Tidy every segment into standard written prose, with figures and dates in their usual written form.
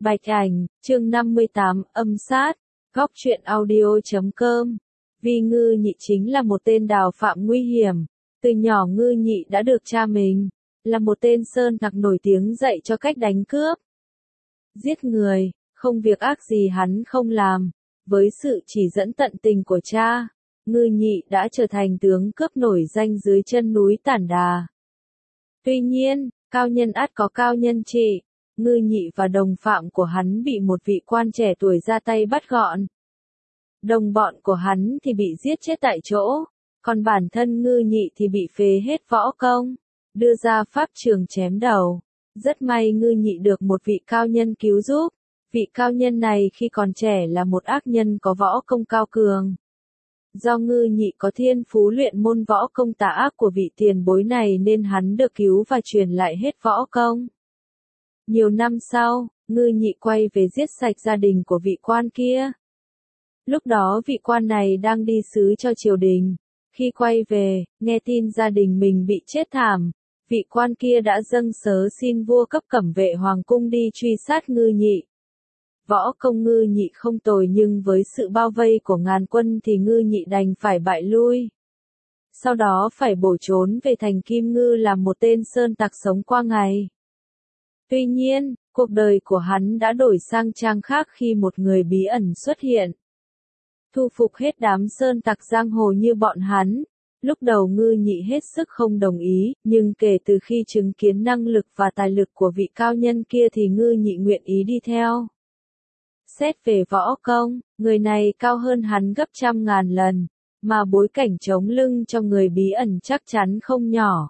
Bạch ảnh, chương 58, âm sát, góc truyện audio.com. Vì Ngư Nhị chính là một tên đào phạm nguy hiểm. Từ nhỏ Ngư Nhị đã được cha mình, là một tên sơn tặc nổi tiếng dạy cho cách đánh cướp, giết người, không việc ác gì hắn không làm. Với sự chỉ dẫn tận tình của cha, Ngư Nhị đã trở thành tướng cướp nổi danh dưới chân núi Tản Đà. Tuy nhiên, cao nhân ắt có cao nhân trị. Ngư Nhị và đồng phạm của hắn bị một vị quan trẻ tuổi ra tay bắt gọn. Đồng bọn của hắn thì bị giết chết tại chỗ, còn bản thân Ngư Nhị thì bị phế hết võ công, đưa ra pháp trường chém đầu. Rất may Ngư Nhị được một vị cao nhân cứu giúp. Vị cao nhân này khi còn trẻ là một ác nhân có võ công cao cường. Do Ngư Nhị có thiên phú luyện môn võ công tà ác của vị tiền bối này nên hắn được cứu và truyền lại hết võ công. Nhiều năm sau, Ngư Nhị quay về giết sạch gia đình của vị quan kia. Lúc đó vị quan này đang đi sứ cho triều đình. Khi quay về, nghe tin gia đình mình bị chết thảm, vị quan kia đã dâng sớ xin vua cấp cẩm vệ hoàng cung đi truy sát Ngư Nhị. Võ công Ngư Nhị không tồi nhưng với sự bao vây của ngàn quân thì Ngư Nhị đành phải bại lui. Sau đó phải bỏ trốn về thành Kim Ngư làm một tên sơn tặc sống qua ngày. Tuy nhiên, cuộc đời của hắn đã đổi sang trang khác khi một người bí ẩn xuất hiện. Thu phục hết đám sơn tặc giang hồ như bọn hắn. Lúc đầu Ngư Nhị hết sức không đồng ý, nhưng kể từ khi chứng kiến năng lực và tài lực của vị cao nhân kia thì Ngư Nhị nguyện ý đi theo. Xét về võ công, người này cao hơn hắn gấp trăm ngàn lần, mà bối cảnh chống lưng cho người bí ẩn chắc chắn không nhỏ.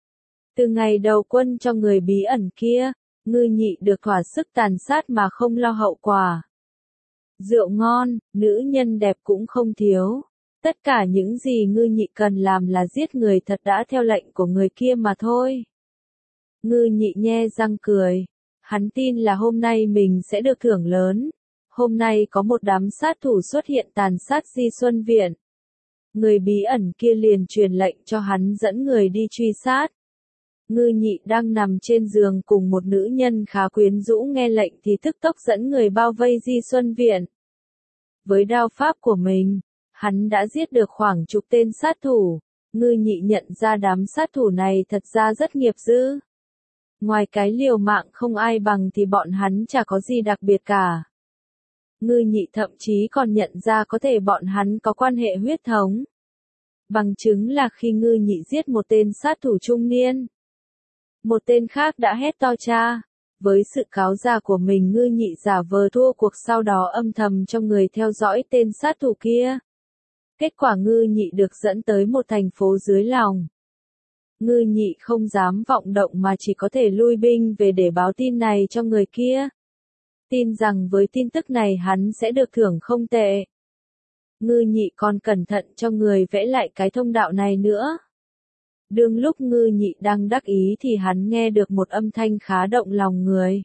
Từ ngày đầu quân cho người bí ẩn kia, Ngư Nhị được thỏa sức tàn sát mà không lo hậu quả. Rượu ngon, nữ nhân đẹp cũng không thiếu. Tất cả những gì Ngư Nhị cần làm là giết người thật đã theo lệnh của người kia mà thôi. Ngư Nhị nhe răng cười. Hắn tin là hôm nay mình sẽ được thưởng lớn. Hôm nay có một đám sát thủ xuất hiện tàn sát Di Xuân Viện. Người bí ẩn kia liền truyền lệnh cho hắn dẫn người đi truy sát. Ngư Nhị đang nằm trên giường cùng một nữ nhân khá quyến rũ nghe lệnh thì tức tốc dẫn người bao vây Di Xuân Viện. Với đao pháp của mình, hắn đã giết được khoảng chục tên sát thủ. Ngư Nhị nhận ra đám sát thủ này thật ra rất nghiệp dư. Ngoài cái liều mạng không ai bằng thì bọn hắn chả có gì đặc biệt cả. Ngư Nhị thậm chí còn nhận ra có thể bọn hắn có quan hệ huyết thống. Bằng chứng là khi Ngư Nhị giết một tên sát thủ trung niên, một tên khác đã hét to cha. Với sự cáo già của mình Ngư Nhị giả vờ thua cuộc sau đó âm thầm cho người theo dõi tên sát thủ kia. Kết quả Ngư Nhị được dẫn tới một thành phố dưới lòng. Ngư Nhị không dám vọng động mà chỉ có thể lui binh về để báo tin này cho người kia. Tin rằng với tin tức này hắn sẽ được thưởng không tệ. Ngư Nhị còn cẩn thận cho người vẽ lại cái thông đạo này nữa. Đương lúc Ngư Nhị đang đắc ý thì hắn nghe được một âm thanh khá động lòng người.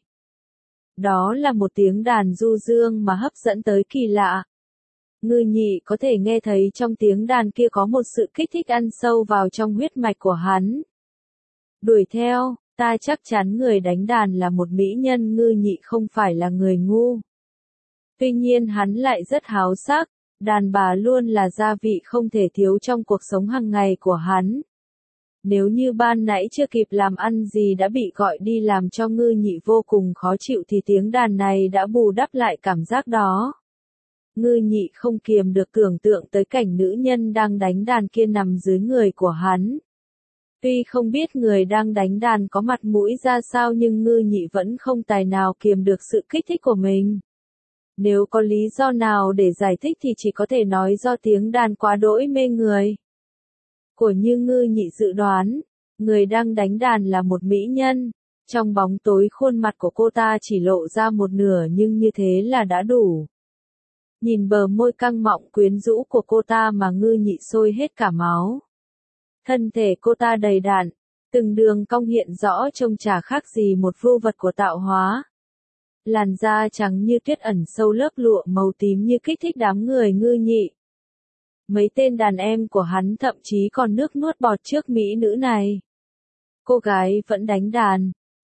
Đó là một tiếng đàn du dương mà hấp dẫn tới kỳ lạ. Ngư Nhị có thể nghe thấy trong tiếng đàn kia có một sự kích thích ăn sâu vào trong huyết mạch của hắn. Đuổi theo, ta chắc chắn người đánh đàn là một mỹ nhân. Ngư Nhị không phải là người ngu. Tuy nhiên hắn lại rất háo sắc, đàn bà luôn là gia vị không thể thiếu trong cuộc sống hàng ngày của hắn. Nếu như ban nãy chưa kịp làm ăn gì đã bị gọi đi làm cho Ngư Nhị vô cùng khó chịu thì tiếng đàn này đã bù đắp lại cảm giác đó. Ngư Nhị không kiềm được tưởng tượng tới cảnh nữ nhân đang đánh đàn kia nằm dưới người của hắn. Tuy không biết người đang đánh đàn có mặt mũi ra sao nhưng Ngư Nhị vẫn không tài nào kiềm được sự kích thích của mình. Nếu có lý do nào để giải thích thì chỉ có thể nói do tiếng đàn quá đỗi mê người. Của như Ngư Nhị dự đoán, người đang đánh đàn là một mỹ nhân. Trong bóng tối khuôn mặt của cô ta chỉ lộ ra một nửa nhưng như thế là đã đủ. Nhìn bờ môi căng mọng quyến rũ của cô ta mà Ngư Nhị sôi hết cả máu. Thân thể cô ta đầy đặn, từng đường cong hiện rõ trông chả khác gì một vưu vật của tạo hóa. Làn da trắng như tuyết ẩn sâu lớp lụa màu tím như kích thích đám người Ngư Nhị. Mấy tên đàn em của hắn thậm chí còn nước nuốt bọt trước mỹ nữ này. Cô gái vẫn đánh đàn,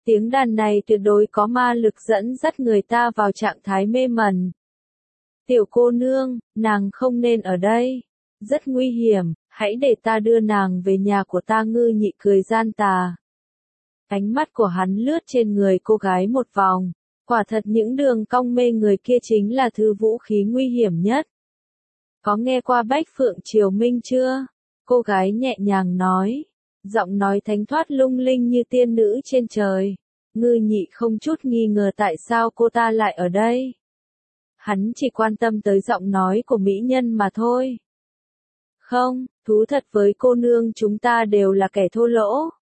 Tiếng đàn này tuyệt đối có ma lực dẫn dắt người ta vào trạng thái mê mẩn. Tiểu cô nương, nàng không nên ở đây. Rất nguy hiểm, hãy để ta đưa nàng về nhà của ta. Ngư Nhị cười gian tà. Ánh mắt của hắn lướt trên người cô gái một vòng. Quả thật những đường cong mê người kia chính là thứ vũ khí nguy hiểm nhất. Có nghe qua Bách Phượng Triều Minh chưa? Cô gái nhẹ nhàng nói. Giọng nói thánh thoát lung linh như tiên nữ trên trời. Ngư Nhị không chút nghi ngờ tại sao cô ta lại ở đây. Hắn chỉ quan tâm tới giọng nói của mỹ nhân mà thôi. Không, thú thật với cô nương, chúng ta đều là kẻ thô lỗ.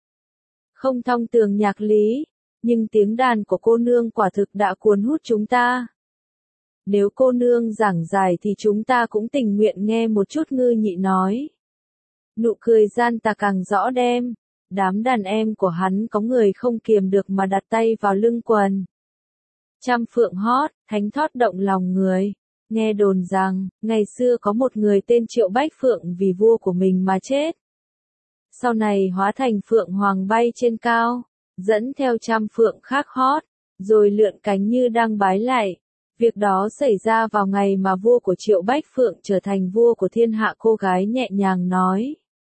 Không thông tường nhạc lý, nhưng tiếng đàn của cô nương quả thực đã cuốn hút chúng ta. Nếu cô nương giảng giải thì chúng ta cũng tình nguyện nghe một chút. Ngư Nhị nói. Nụ cười gian tà càng rõ đem. Đám đàn em của hắn có người không kiềm được mà đặt tay vào lưng quần. Trăm phượng hót, thánh thót động lòng người. Nghe đồn rằng, ngày xưa có một người tên Triệu Bách Phượng vì vua của mình mà chết. Sau này hóa thành phượng hoàng bay trên cao, dẫn theo trăm phượng khác hót, rồi lượn cánh như đang bái lạy. Việc đó xảy ra vào ngày mà vua của Triệu Bách Phượng trở thành vua của thiên hạ. Cô gái nhẹ nhàng nói.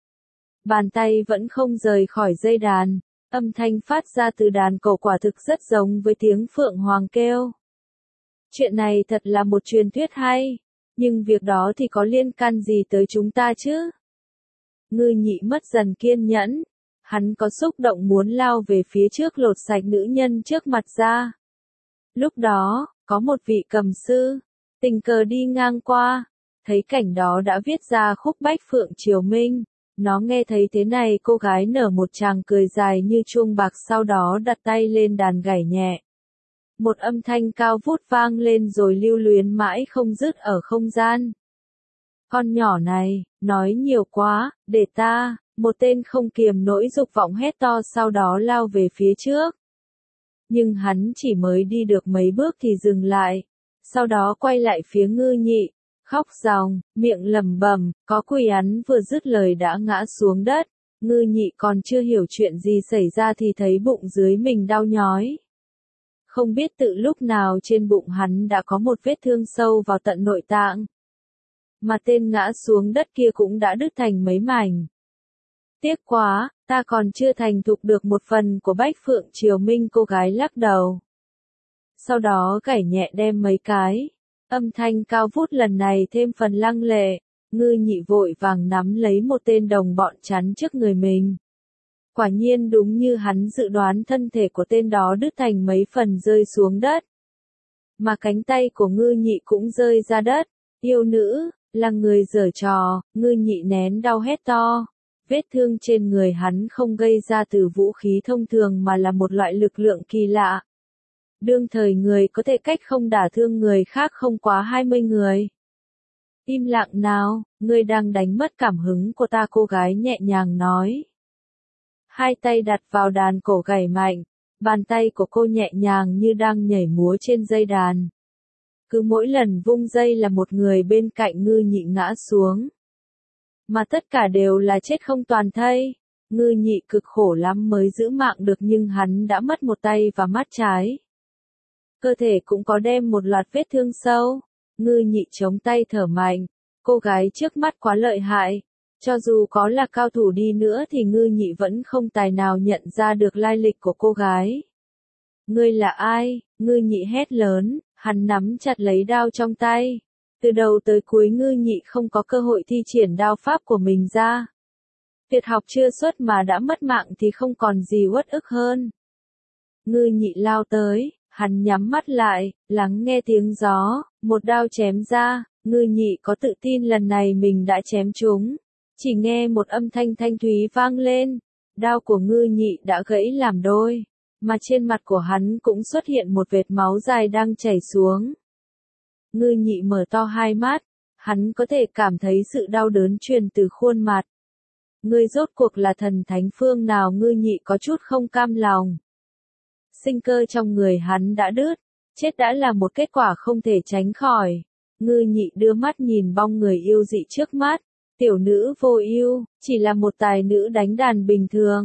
Bàn tay vẫn không rời khỏi dây đàn, âm thanh phát ra từ đàn cổ quả thực rất giống với tiếng phượng hoàng kêu. Chuyện này thật là một truyền thuyết hay, nhưng việc đó thì có liên can gì tới chúng ta chứ? Ngư Nhị mất dần kiên nhẫn, hắn có xúc động muốn lao về phía trước lột sạch nữ nhân trước mặt ra. Lúc đó, có một vị cầm sư, tình cờ đi ngang qua, thấy cảnh đó đã viết ra khúc Bách Phượng Triều Minh. Nó nghe thấy thế này, cô gái nở một tràng cười dài như chuông bạc, sau đó đặt tay lên đàn gảy nhẹ. Một âm thanh cao vút vang lên rồi lưu luyến mãi không dứt ở không gian. Con nhỏ này, nói nhiều quá, để ta, một tên không kiềm nỗi dục vọng hét to, sau đó lao về phía trước. Nhưng hắn chỉ mới đi được mấy bước thì dừng lại, sau đó quay lại phía Ngư Nhị, khóc ròng, miệng lẩm bẩm, có quỷ. Hắn vừa dứt lời đã ngã xuống đất. Ngư Nhị còn chưa hiểu chuyện gì xảy ra thì thấy bụng dưới mình đau nhói. Không biết từ lúc nào trên bụng hắn đã có một vết thương sâu vào tận nội tạng. Mà tên ngã xuống đất kia cũng đã đứt thành mấy mảnh. Tiếc quá, ta còn chưa thành thục được một phần của Bách Phượng Triều Minh. Cô gái lắc đầu. Sau đó gảy nhẹ đem mấy cái. Âm thanh cao vút lần này thêm phần lăng lệ. Ngư Nhị vội vàng nắm lấy một tên đồng bọn chắn trước người mình. Quả nhiên đúng như hắn dự đoán, thân thể của tên đó đứt thành mấy phần rơi xuống đất. Mà cánh tay của Ngư Nhị cũng rơi ra đất. Yêu nữ, là người giở trò. Ngư Nhị nén đau hét to. Vết thương trên người hắn không gây ra từ vũ khí thông thường mà là một loại lực lượng kỳ lạ. Đương thời người có thể cách không đả thương người khác không quá 20 người. Im lặng nào, ngươi đang đánh mất cảm hứng của ta. Cô gái nhẹ nhàng nói. Hai tay đặt vào đàn cổ gảy mạnh, bàn tay của cô nhẹ nhàng như đang nhảy múa trên dây đàn. Cứ mỗi lần vung dây là một người bên cạnh Ngư Nhị ngã xuống. Mà tất cả đều là chết không toàn thây. Ngư Nhị cực khổ lắm mới giữ mạng được, nhưng hắn đã mất một tay và mắt trái. Cơ thể cũng có đem một loạt vết thương sâu. Ngư Nhị chống tay thở mạnh. Cô gái trước mắt quá lợi hại. Cho dù có là cao thủ đi nữa thì Ngư Nhị vẫn không tài nào nhận ra được lai lịch của cô gái. Ngươi là ai? Ngư Nhị hét lớn, hắn nắm chặt lấy đao trong tay. Từ đầu tới cuối Ngư Nhị không có cơ hội thi triển đao pháp của mình ra. Tuyệt học chưa xuất mà đã mất mạng thì không còn gì uất ức hơn. Ngư Nhị lao tới, hắn nhắm mắt lại, lắng nghe tiếng gió, một đao chém ra. Ngư Nhị có tự tin lần này mình đã chém trúng. Chỉ nghe một âm thanh thanh thúy vang lên, đao của Ngư Nhị đã gãy làm đôi, mà trên mặt của hắn cũng xuất hiện một vệt máu dài đang chảy xuống. Ngư Nhị mở to hai mắt, hắn có thể cảm thấy sự đau đớn truyền từ khuôn mặt. Ngươi rốt cuộc là thần thánh phương nào? Ngư Nhị có chút không cam lòng. Sinh cơ trong người hắn đã đứt, chết đã là một kết quả không thể tránh khỏi. Ngư Nhị đưa mắt nhìn bóng người yêu dị trước mắt. Tiểu nữ vô ưu, chỉ là một tài nữ đánh đàn bình thường.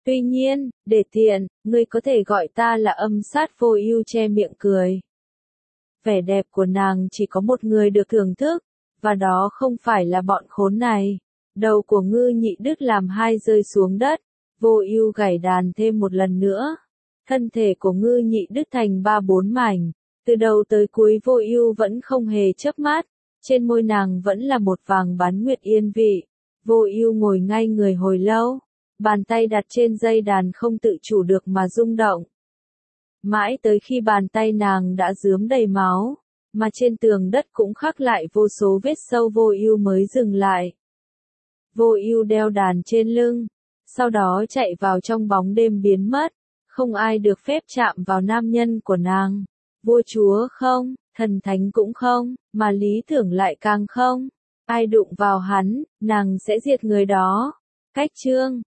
Tuy nhiên, để tiện, ngươi có thể gọi ta là âm sát. Vô ưu che miệng cười. Vẻ đẹp của nàng chỉ có một người được thưởng thức, và đó không phải là bọn khốn này. Đầu của Ngư Nhị Đức làm hai rơi xuống đất, Vô ưu gảy đàn thêm một lần nữa. Thân thể của Ngư Nhị Đức thành 3-4 mảnh, từ đầu tới cuối Vô ưu vẫn không hề chớp mắt, trên môi nàng vẫn là một vàng bán nguyệt yên vị. Vô ưu ngồi ngay người hồi lâu, bàn tay đặt trên dây đàn không tự chủ được mà rung động. Mãi tới khi bàn tay nàng đã rướm đầy máu, mà trên tường đất cũng khắc lại vô số vết sâu, Vô ưu mới dừng lại. Vô ưu đeo đàn trên lưng, sau đó chạy vào trong bóng đêm biến mất, không ai được phép chạm vào nam nhân của nàng. Vua chúa không, thần thánh cũng không, mà lý tưởng lại càng không. Ai đụng vào hắn, nàng sẽ diệt người đó. Cách chương